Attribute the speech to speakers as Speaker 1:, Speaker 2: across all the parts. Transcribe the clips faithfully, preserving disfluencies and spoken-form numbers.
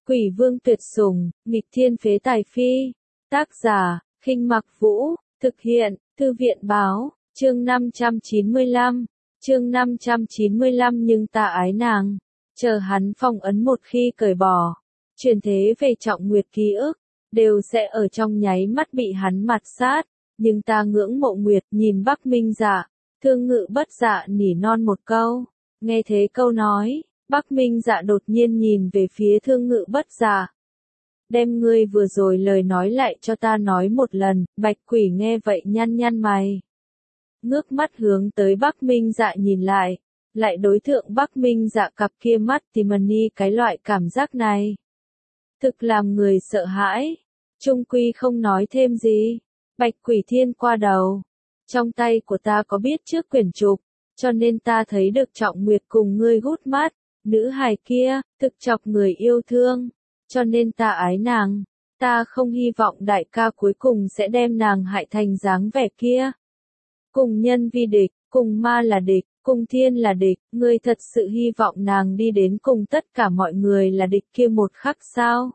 Speaker 1: Quỷ vương tuyệt sủng, nghịch thiên phế tài phi. Tác giả, Khinh Mặc Vũ, thực hiện, Thư viện báo, chương năm trăm chín mươi lăm, chương năm trăm chín mươi lăm nhưng ta ái nàng, chờ hắn phong ấn một khi cởi bỏ, truyền thế về Trọng Nguyệt ký ức, đều sẽ ở trong nháy mắt bị hắn mạt sát, nhưng ta ngưỡng mộ Nguyệt nhìn Bắc Minh Dạ, Thương Ngự Bất Dạ nỉ non một câu, nghe thế câu nói. Bắc Minh Dạ đột nhiên nhìn về phía Thương Ngự Bất Dạ. Đem ngươi vừa rồi lời nói lại cho ta nói một lần, Bạch Quỷ nghe vậy nhăn nhăn mày. Ngước mắt hướng tới Bắc Minh Dạ nhìn lại, lại đối thượng Bắc Minh Dạ cặp kia mắt Timony cái loại cảm giác này. Thực làm người sợ hãi, trung quy không nói thêm gì, Bạch Quỷ thiên qua đầu. Trong tay của ta có biết trước quyển trục, cho nên ta thấy được Trọng Nguyệt cùng ngươi hút mắt. Nữ hài kia, thực chọc người yêu thương, cho nên ta ái nàng, ta không hy vọng đại ca cuối cùng sẽ đem nàng hại thành dáng vẻ kia. Cùng nhân vi địch, cùng ma là địch, cùng thiên là địch, ngươi thật sự hy vọng nàng đi đến cùng tất cả mọi người là địch kia một khắc sao?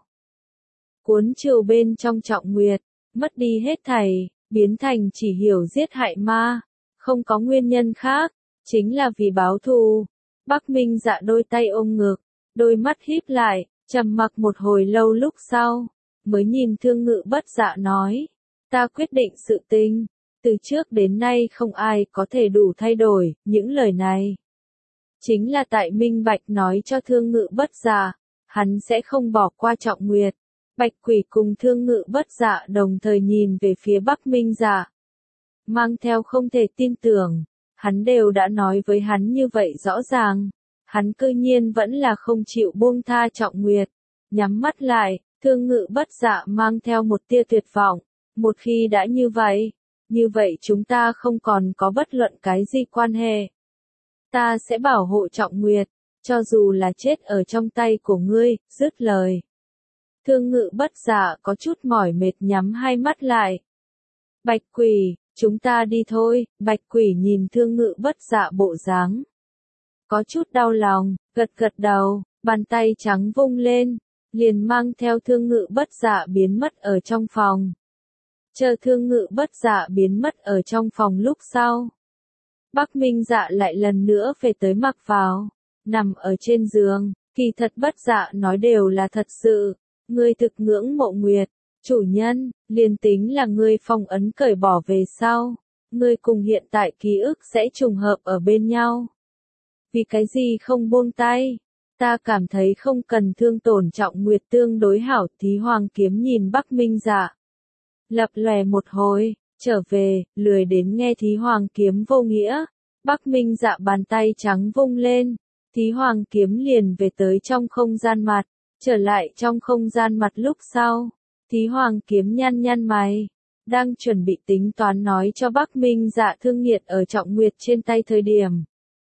Speaker 1: Cuốn chiều bên trong Trọng Nguyệt, mất đi hết thảy, biến thành chỉ hiểu giết hại ma, không có nguyên nhân khác, chính là vì báo thù. Bắc Minh Dạ đôi tay ôm ngực, đôi mắt híp lại, trầm mặc một hồi lâu lúc sau, mới nhìn Thương Ngự Bất Dạ nói, ta quyết định sự tình, từ trước đến nay không ai có thể đủ thay đổi, những lời này. Chính là tại minh bạch nói cho Thương Ngự Bất Dạ, hắn sẽ không bỏ qua Trọng Nguyệt. Bạch Quỷ cùng Thương Ngự Bất Dạ đồng thời nhìn về phía Bắc Minh Dạ, mang theo không thể tin tưởng. Hắn đều đã nói với hắn như vậy rõ ràng, hắn cư nhiên vẫn là không chịu buông tha Trọng Nguyệt, nhắm mắt lại, Thương Ngự Bất Dạ mang theo một tia tuyệt vọng, một khi đã như vậy, như vậy chúng ta không còn có bất luận cái gì quan hệ. Ta sẽ bảo hộ Trọng Nguyệt, cho dù là chết ở trong tay của ngươi, dứt lời. Thương Ngự Bất Dạ có chút mỏi mệt nhắm hai mắt lại. Bạch Quỷ, chúng ta đi thôi, Bạch Quỷ nhìn Thương Ngự Bất Dạ bộ dáng. Có chút đau lòng, gật gật đầu, bàn tay trắng vung lên, liền mang theo Thương Ngự Bất Dạ biến mất ở trong phòng. Chờ Thương Ngự Bất Dạ biến mất ở trong phòng lúc sau. Bắc Minh Dạ lại lần nữa về tới mặc vào, nằm ở trên giường, kỳ thật Bất Dạ nói đều là thật sự, ngươi thực ngưỡng mộ Nguyệt. Chủ nhân, liền tính là ngươi phong ấn cởi bỏ về sau, ngươi cùng hiện tại ký ức sẽ trùng hợp ở bên nhau. Vì cái gì không buông tay? Ta cảm thấy không cần thương tổn Trọng Nguyệt tương đối hảo. Thí Hoàng kiếm nhìn Bắc Minh Dạ. Lập lòe một hồi, trở về, lười đến nghe Thí Hoàng kiếm vô nghĩa. Bắc Minh Dạ bàn tay trắng vung lên, Thí Hoàng kiếm liền về tới trong không gian mặt, trở lại trong không gian mặt lúc sau. Thí Hoàng kiếm nhăn nhăn mày, đang chuẩn bị tính toán nói cho Bắc Minh Dạ thương nghiệt ở Trọng Nguyệt trên tay thời điểm.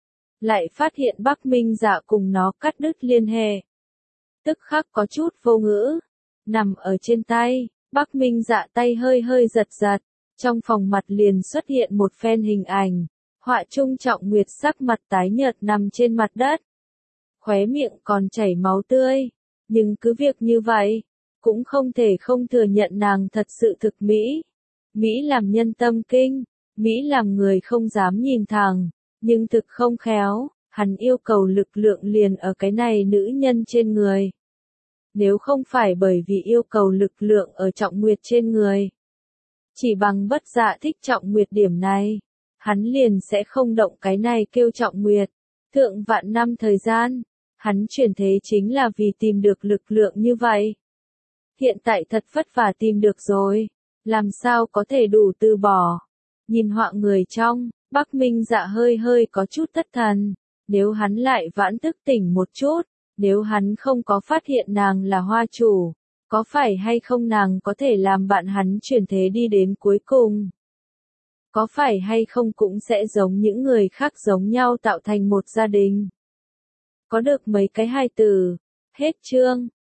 Speaker 1: Lại phát hiện Bắc Minh Dạ cùng nó cắt đứt liên hệ. Tức khắc có chút vô ngữ, nằm ở trên tay, Bắc Minh Dạ tay hơi hơi giật giật, trong phòng mặt liền xuất hiện một phen hình ảnh, họa trung Trọng Nguyệt sắc mặt tái nhợt nằm trên mặt đất. Khóe miệng còn chảy máu tươi, nhưng cứ việc như vậy. Cũng không thể không thừa nhận nàng thật sự thực Mỹ. Mỹ làm nhân tâm kinh, Mỹ làm người không dám nhìn thẳng, nhưng thực không khéo, hắn yêu cầu lực lượng liền ở cái này nữ nhân trên người. Nếu không phải bởi vì yêu cầu lực lượng ở Trọng Nguyệt trên người, chỉ bằng Bất Dạ thích Trọng Nguyệt điểm này, hắn liền sẽ không động cái này kêu Trọng Nguyệt. Thượng vạn năm thời gian, hắn chuyển thế chính là vì tìm được lực lượng như vậy. Hiện tại thật vất vả tìm được rồi, làm sao có thể đủ từ bỏ. Nhìn họa người trong, Bắc Minh Dạ hơi hơi có chút thất thần, nếu hắn lại vãn thức tỉnh một chút, nếu hắn không có phát hiện nàng là hoa chủ, có phải hay không nàng có thể làm bạn hắn chuyển thế đi đến cuối cùng. Có phải hay không cũng sẽ giống những người khác giống nhau tạo thành một gia đình. Có được mấy cái hài tử, hết chương.